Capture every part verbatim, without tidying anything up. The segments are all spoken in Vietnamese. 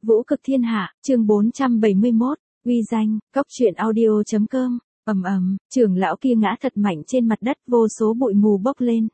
Vũ cực thiên hạ, chương bốn trăm bảy mươi mốt, uy danh, cóc truyện audio chấm com, ầm ầm, trưởng lão kia ngã thật mạnh trên mặt đất, vô số bụi mù bốc lên.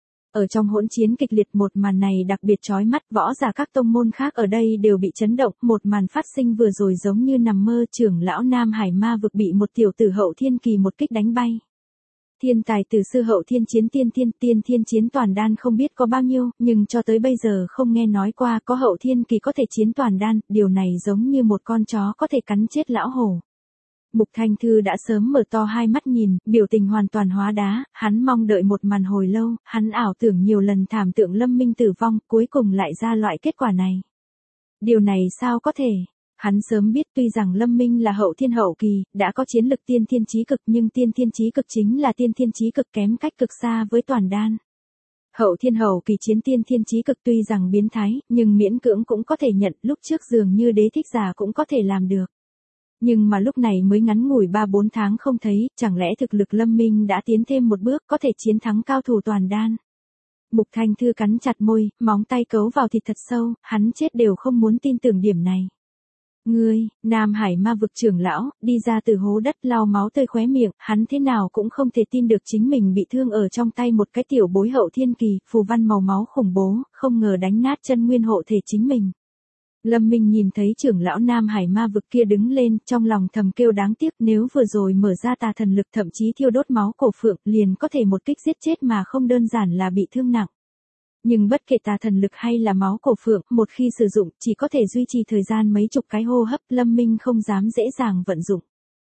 Ở trong hỗn chiến kịch liệt, một màn này đặc biệt chói mắt, võ giả các tông môn khác ở đây đều bị chấn động, một màn phát sinh vừa rồi giống như nằm mơ, trưởng lão Nam Hải Ma vực bị một tiểu tử hậu thiên kỳ một kích đánh bay. Thiên tài từ sư hậu thiên chiến tiên thiên, tiên thiên chiến toàn đan không biết có bao nhiêu, nhưng cho tới bây giờ không nghe nói qua có hậu thiên kỳ có thể chiến toàn đan, điều này giống như một con chó có thể cắn chết lão hổ. Mục Thanh Thư đã sớm mở to hai mắt nhìn, biểu tình hoàn toàn hóa đá, hắn mong đợi một màn hồi lâu, hắn ảo tưởng nhiều lần thảm tượng Lâm Minh tử vong, cuối cùng lại ra loại kết quả này. Điều này sao có thể? Hắn sớm biết tuy rằng Lâm Minh là hậu thiên hậu kỳ, đã có chiến lực tiên thiên chí cực, nhưng tiên thiên chí cực chính là tiên thiên chí cực, kém cách cực xa với toàn đan. Hậu thiên hậu kỳ chiến tiên thiên chí cực tuy rằng biến thái, nhưng miễn cưỡng cũng có thể nhận, lúc trước dường như đế thích giả cũng có thể làm được. Nhưng mà lúc này mới ngắn ngủi ba bốn tháng không thấy, chẳng lẽ thực lực Lâm Minh đã tiến thêm một bước, có thể chiến thắng cao thủ toàn đan. Mục Thanh Thư cắn chặt môi, móng tay cấu vào thịt thật sâu, hắn chết đều không muốn tin tưởng điểm này. Ngươi, Nam Hải Ma vực trưởng lão, đi ra từ hố đất lau máu tươi khóe miệng, hắn thế nào cũng không thể tin được chính mình bị thương ở trong tay một cái tiểu bối hậu thiên kỳ, phù văn màu máu khủng bố, không ngờ đánh nát chân nguyên hộ thể chính mình. Lâm Minh nhìn thấy trưởng lão Nam Hải Ma vực kia đứng lên, trong lòng thầm kêu đáng tiếc, nếu vừa rồi mở ra tà thần lực thậm chí thiêu đốt máu cổ phượng, liền có thể một kích giết chết mà không đơn giản là bị thương nặng. Nhưng bất kể tà thần lực hay là máu cổ phượng, một khi sử dụng, chỉ có thể duy trì thời gian mấy chục cái hô hấp, Lâm Minh không dám dễ dàng vận dụng.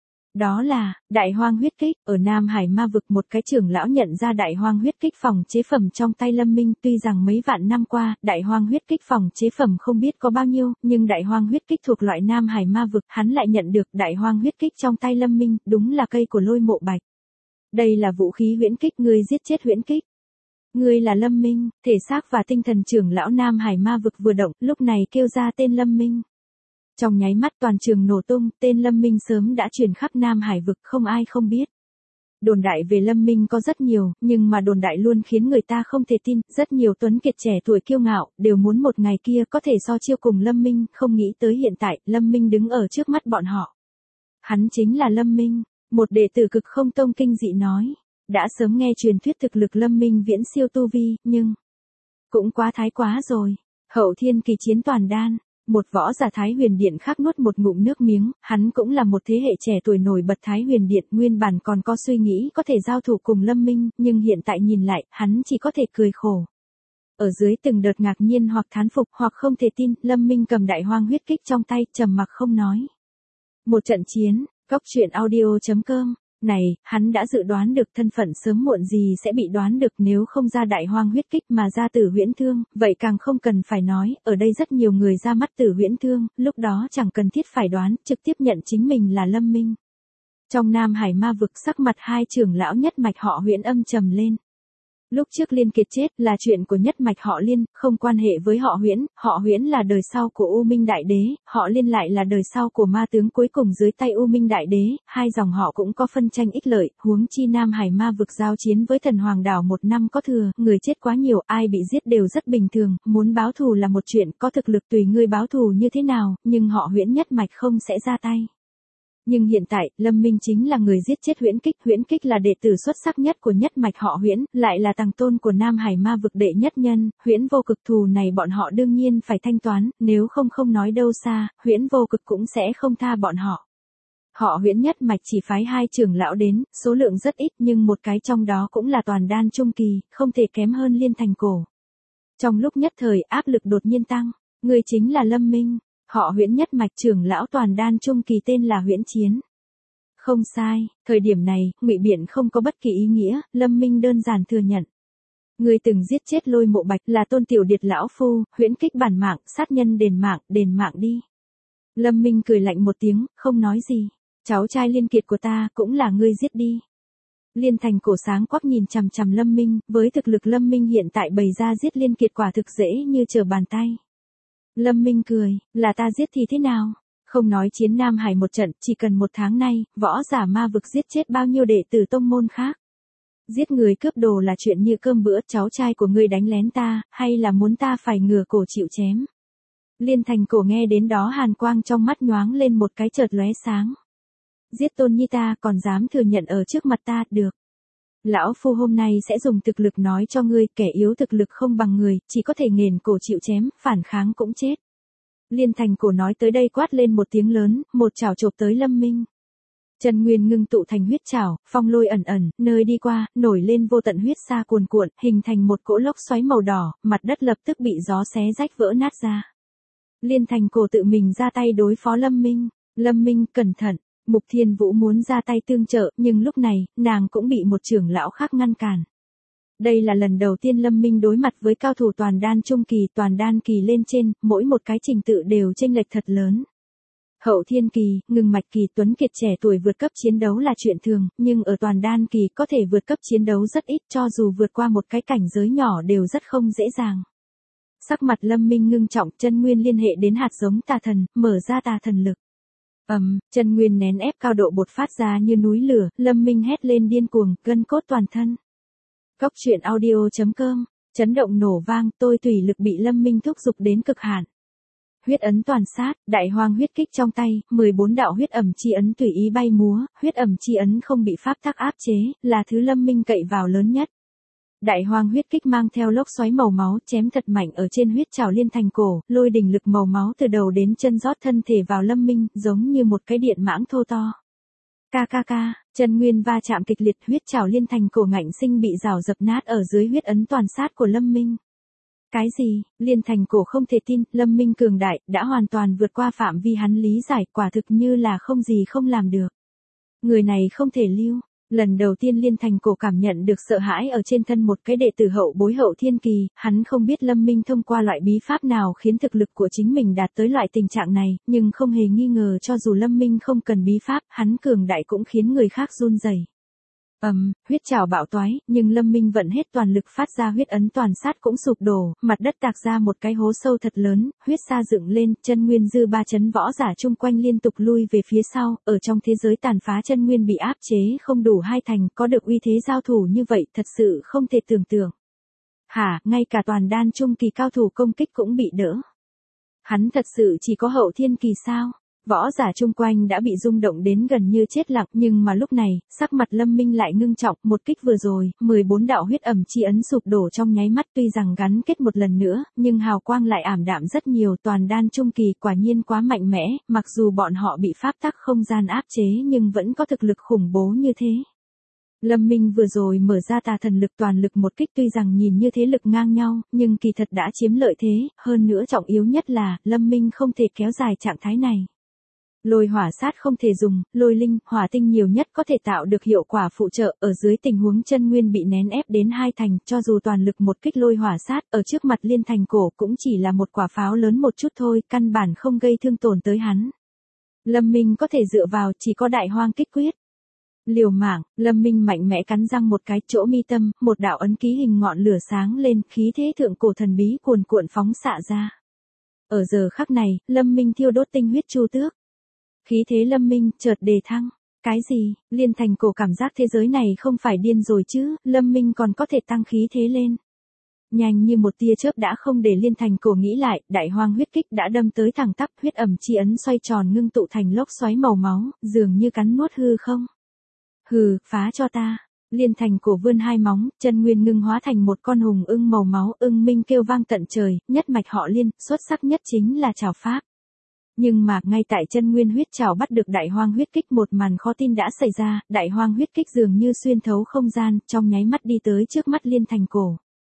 Đó là, đại hoang huyết kích, ở Nam Hải Ma vực một cái trưởng lão nhận ra đại hoang huyết kích phòng chế phẩm trong tay Lâm Minh, tuy rằng mấy vạn năm qua, đại hoang huyết kích phòng chế phẩm không biết có bao nhiêu, nhưng đại hoang huyết kích thuộc loại Nam Hải Ma vực, hắn lại nhận được đại hoang huyết kích trong tay Lâm Minh, đúng là cây của Lôi Mộ Bạch. Đây là vũ khí huyễn kích, ngươi giết chết huyễn kích. Ngươi là Lâm Minh, thể xác và tinh thần trưởng lão Nam Hải Ma vực vừa động, lúc này kêu ra tên Lâm Minh. Trong nháy mắt toàn trường nổ tung, tên Lâm Minh sớm đã truyền khắp Nam Hải vực, không ai không biết. Đồn đại về Lâm Minh có rất nhiều, nhưng mà đồn đại luôn khiến người ta không thể tin, rất nhiều tuấn kiệt trẻ tuổi kiêu ngạo, đều muốn một ngày kia có thể so chiêu cùng Lâm Minh, không nghĩ tới hiện tại, Lâm Minh đứng ở trước mắt bọn họ. Hắn chính là Lâm Minh, một đệ tử Cực Không Tông kinh dị nói. Đã sớm nghe truyền thuyết thực lực Lâm Minh viễn siêu tu vi, nhưng cũng quá thái quá rồi. Hậu thiên kỳ chiến toàn đan, một võ giả Thái Huyền Điện khác nuốt một ngụm nước miếng, hắn cũng là một thế hệ trẻ tuổi nổi bật Thái Huyền Điện, nguyên bản còn có suy nghĩ có thể giao thủ cùng Lâm Minh, nhưng hiện tại nhìn lại, hắn chỉ có thể cười khổ. Ở dưới từng đợt ngạc nhiên hoặc thán phục hoặc không thể tin, Lâm Minh cầm đại hoang huyết kích trong tay, trầm mặc không nói. Một trận chiến, cóc truyện audio chấm com. Này, hắn đã dự đoán được thân phận sớm muộn gì sẽ bị đoán được, nếu không ra đại hoang huyết kích mà ra Tử Huyễn Thương, vậy càng không cần phải nói, ở đây rất nhiều người ra mắt Tử Huyễn Thương, lúc đó chẳng cần thiết phải đoán, trực tiếp nhận chính mình là Lâm Minh. Trong Nam Hải Ma vực, sắc mặt hai trưởng lão nhất mạch họ Huyễn âm trầm lên. Lúc trước Liên Kiệt chết là chuyện của nhất mạch họ Liên, không quan hệ với họ Huyễn, họ Huyễn là đời sau của U Minh Đại Đế, họ Liên lại là đời sau của ma tướng cuối cùng dưới tay U Minh Đại Đế, hai dòng họ cũng có phân tranh ích lợi, huống chi Nam Hải Ma vực giao chiến với Thần Hoàng đảo một năm có thừa, người chết quá nhiều, ai bị giết đều rất bình thường, muốn báo thù là một chuyện, có thực lực tùy ngươi báo thù như thế nào, nhưng họ Huyễn nhất mạch không sẽ ra tay. Nhưng hiện tại, Lâm Minh chính là người giết chết Huyễn Kích, Huyễn Kích là đệ tử xuất sắc nhất của nhất mạch họ Huyễn, lại là tàng tôn của Nam Hải Ma vực đệ nhất nhân, Huyễn Vô Cực thù này bọn họ đương nhiên phải thanh toán, nếu không không nói đâu xa, Huyễn Vô Cực cũng sẽ không tha bọn họ. Họ Huyễn nhất mạch chỉ phái hai trưởng lão đến, số lượng rất ít nhưng một cái trong đó cũng là toàn đan trung kỳ, không thể kém hơn Liên Thành Cổ. Trong lúc nhất thời áp lực đột nhiên tăng, người chính là Lâm Minh. Họ Huyễn nhất mạch trưởng lão toàn đan trung kỳ tên là Huyễn Chiến. Không sai, thời điểm này, ngụy biện không có bất kỳ ý nghĩa, Lâm Minh đơn giản thừa nhận. Người từng giết chết Lôi Mộ Bạch là Tôn Tiểu Điệt lão phu, Huyễn Kích bản mạng, sát nhân đền mạng, đền mạng đi. Lâm Minh cười lạnh một tiếng, không nói gì. Cháu trai Liên Kiệt của ta cũng là ngươi giết đi. Liên Thành Cổ sáng quắc nhìn chằm chằm Lâm Minh, với thực lực Lâm Minh hiện tại bày ra giết Liên Kiệt quả thực dễ như trở bàn tay. Lâm Minh cười, là ta giết thì thế nào? Không nói chiến Nam Hải một trận, chỉ cần một tháng nay, võ giả ma vực giết chết bao nhiêu đệ tử tông môn khác. Giết người cướp đồ là chuyện như cơm bữa, cháu trai của ngươi đánh lén ta, hay là muốn ta phải ngửa cổ chịu chém? Liên Thành Cổ nghe đến đó hàn quang trong mắt nhoáng lên một cái chợt lóe sáng. Giết Tôn Nhi ta còn dám thừa nhận ở trước mặt ta, được. Lão phu hôm nay sẽ dùng thực lực nói cho ngươi, kẻ yếu thực lực không bằng người, chỉ có thể nghền cổ chịu chém, phản kháng cũng chết. Liên Thành Cổ nói tới đây quát lên một tiếng lớn, một chảo chộp tới Lâm Minh. Chân nguyên ngưng tụ thành huyết chảo, phong lôi ẩn ẩn, nơi đi qua, nổi lên vô tận huyết sa cuồn cuộn, hình thành một cỗ lốc xoáy màu đỏ, mặt đất lập tức bị gió xé rách vỡ nát ra. Liên Thành Cổ tự mình ra tay đối phó Lâm Minh. Lâm Minh, cẩn thận. Mục Thiên Vũ muốn ra tay tương trợ, nhưng lúc này, nàng cũng bị một trưởng lão khác ngăn cản. Đây là lần đầu tiên Lâm Minh đối mặt với cao thủ toàn đan trung kỳ, toàn đan kỳ lên trên, mỗi một cái trình tự đều chênh lệch thật lớn. Hậu thiên kỳ, ngưng mạch kỳ, tuấn kiệt trẻ tuổi vượt cấp chiến đấu là chuyện thường, nhưng ở toàn đan kỳ có thể vượt cấp chiến đấu rất ít, cho dù vượt qua một cái cảnh giới nhỏ đều rất không dễ dàng. Sắc mặt Lâm Minh ngưng trọng, chân nguyên liên hệ đến hạt giống tà thần, mở ra tà thần lực. Ầm, um, chân nguyên nén ép cao độ bột phát ra như núi lửa, Lâm Minh hét lên điên cuồng, gân cốt toàn thân. Góc truyện audio chấm com, chấn động nổ vang, tôi tùy lực bị Lâm Minh thúc giục đến cực hạn. Huyết ấn toàn sát, đại hoang huyết kích trong tay, mười bốn đạo huyết ẩm chi ấn tùy ý bay múa, huyết ẩm chi ấn không bị pháp tắc áp chế, là thứ Lâm Minh cậy vào lớn nhất. Đại hoang huyết kích mang theo lốc xoáy màu máu chém thật mạnh ở trên huyết trảo Liên Thành Cổ, lôi đỉnh lực màu máu từ đầu đến chân rót thân thể vào Lâm Minh, giống như một cái điện mãng thô to. Ca ca ca, chân nguyên va chạm kịch liệt, huyết trảo Liên Thành Cổ ngạnh sinh bị rào dập nát ở dưới huyết ấn toàn sát của Lâm Minh. Cái gì? Liên Thành Cổ không thể tin, Lâm Minh cường đại, đã hoàn toàn vượt qua phạm vi hắn lý giải, quả thực như là không gì không làm được. Người này không thể lưu. Lần đầu tiên Liên Thành Cổ cảm nhận được sợ hãi ở trên thân một cái đệ tử hậu bối hậu thiên kỳ, hắn không biết Lâm Minh thông qua loại bí pháp nào khiến thực lực của chính mình đạt tới loại tình trạng này, nhưng không hề nghi ngờ cho dù Lâm Minh không cần bí pháp, hắn cường đại cũng khiến người khác run rẩy. Ầm, um, huyết trảo bạo toái, nhưng Lâm Minh vận hết toàn lực phát ra huyết ấn toàn sát cũng sụp đổ, mặt đất tạc ra một cái hố sâu thật lớn, huyết sa dựng lên, chân nguyên dư ba chấn võ giả chung quanh liên tục lui về phía sau, ở trong thế giới tàn phá chân nguyên bị áp chế không đủ hai thành, có được uy thế giao thủ như vậy, thật sự không thể tưởng tượng. Hả, ngay cả toàn đan trung kỳ cao thủ công kích cũng bị đỡ. Hắn thật sự chỉ có hậu thiên kỳ sao? Võ giả chung quanh đã bị rung động đến gần như chết lặng, nhưng mà lúc này, sắc mặt Lâm Minh lại ngưng trọng, một kích vừa rồi, mười bốn đạo huyết ẩm chi ấn sụp đổ trong nháy mắt, tuy rằng gắn kết một lần nữa, nhưng hào quang lại ảm đạm rất nhiều, toàn đan trung kỳ quả nhiên quá mạnh mẽ, mặc dù bọn họ bị pháp tắc không gian áp chế nhưng vẫn có thực lực khủng bố như thế. Lâm Minh vừa rồi mở ra tà thần lực toàn lực một kích, tuy rằng nhìn như thế lực ngang nhau, nhưng kỳ thật đã chiếm lợi thế, hơn nữa trọng yếu nhất là, Lâm Minh không thể kéo dài trạng thái này. Lôi hỏa sát không thể dùng, lôi linh, hỏa tinh nhiều nhất có thể tạo được hiệu quả phụ trợ, ở dưới tình huống chân nguyên bị nén ép đến hai thành, cho dù toàn lực một kích lôi hỏa sát, ở trước mặt Liên Thành Cổ cũng chỉ là một quả pháo lớn một chút thôi, căn bản không gây thương tổn tới hắn. Lâm Minh có thể dựa vào chỉ có đại hoang kích quyết. Liều mạng, Lâm Minh mạnh mẽ cắn răng một cái, chỗ mi tâm, một đạo ấn ký hình ngọn lửa sáng lên, khí thế thượng cổ thần bí cuồn cuộn phóng xạ ra. Ở giờ khắc này, Lâm Minh thiêu đốt tinh huyết chu tước. Khí thế Lâm Minh chợt đề thăng. Cái gì? Liên Thành Cổ cảm giác thế giới này không phải điên rồi chứ, Lâm Minh còn có thể tăng khí thế lên. Nhanh như một tia chớp đã không để Liên Thành Cổ nghĩ lại, đại hoang huyết kích đã đâm tới thẳng tắp, huyết ẩm chi ấn xoay tròn ngưng tụ thành lốc xoáy màu máu, dường như cắn nuốt hư không. Hừ, phá cho ta. Liên Thành Cổ vươn hai móng, chân nguyên ngưng hóa thành một con hùng ưng màu máu, ưng minh kêu vang tận trời, nhất mạch họ Liên, xuất sắc nhất chính là trảo pháp. Nhưng mà, ngay tại chân nguyên huyết trảo bắt được đại hoang huyết kích, một màn khó tin đã xảy ra, đại hoang huyết kích dường như xuyên thấu không gian, trong nháy mắt đi tới trước mắt Liên Thành Cổ.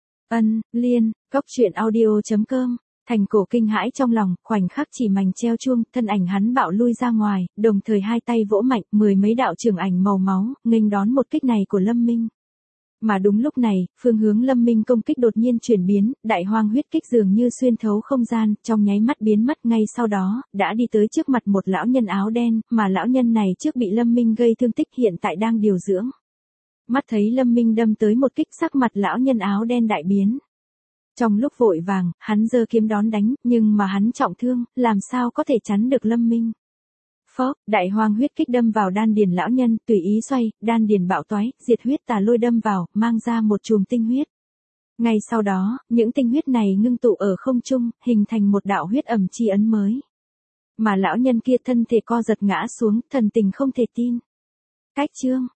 Ân, Liên, góc truyện audio chấm com. Thành Cổ kinh hãi trong lòng, khoảnh khắc chỉ mảnh treo chuông, thân ảnh hắn bạo lui ra ngoài, đồng thời hai tay vỗ mạnh, mười mấy đạo trường ảnh màu máu, nghênh đón một kích này của Lâm Minh. Mà đúng lúc này, phương hướng Lâm Minh công kích đột nhiên chuyển biến, đại hoang huyết kích dường như xuyên thấu không gian, trong nháy mắt biến mất, ngay sau đó, đã đi tới trước mặt một lão nhân áo đen, mà lão nhân này trước bị Lâm Minh gây thương tích hiện tại đang điều dưỡng. Mắt thấy Lâm Minh đâm tới một kích, sắc mặt lão nhân áo đen đại biến. Trong lúc vội vàng, hắn giơ kiếm đón đánh, nhưng mà hắn trọng thương, làm sao có thể chắn được Lâm Minh. Phó, đại hoang huyết kích đâm vào đan điền lão nhân, tùy ý xoay, đan điền bạo toái, diệt huyết tà lôi đâm vào, mang ra một chùm tinh huyết. Ngay sau đó, những tinh huyết này ngưng tụ ở không trung, hình thành một đạo huyết ẩm chi ấn mới. Mà lão nhân kia thân thể co giật ngã xuống, thần tình không thể tin. Cách chương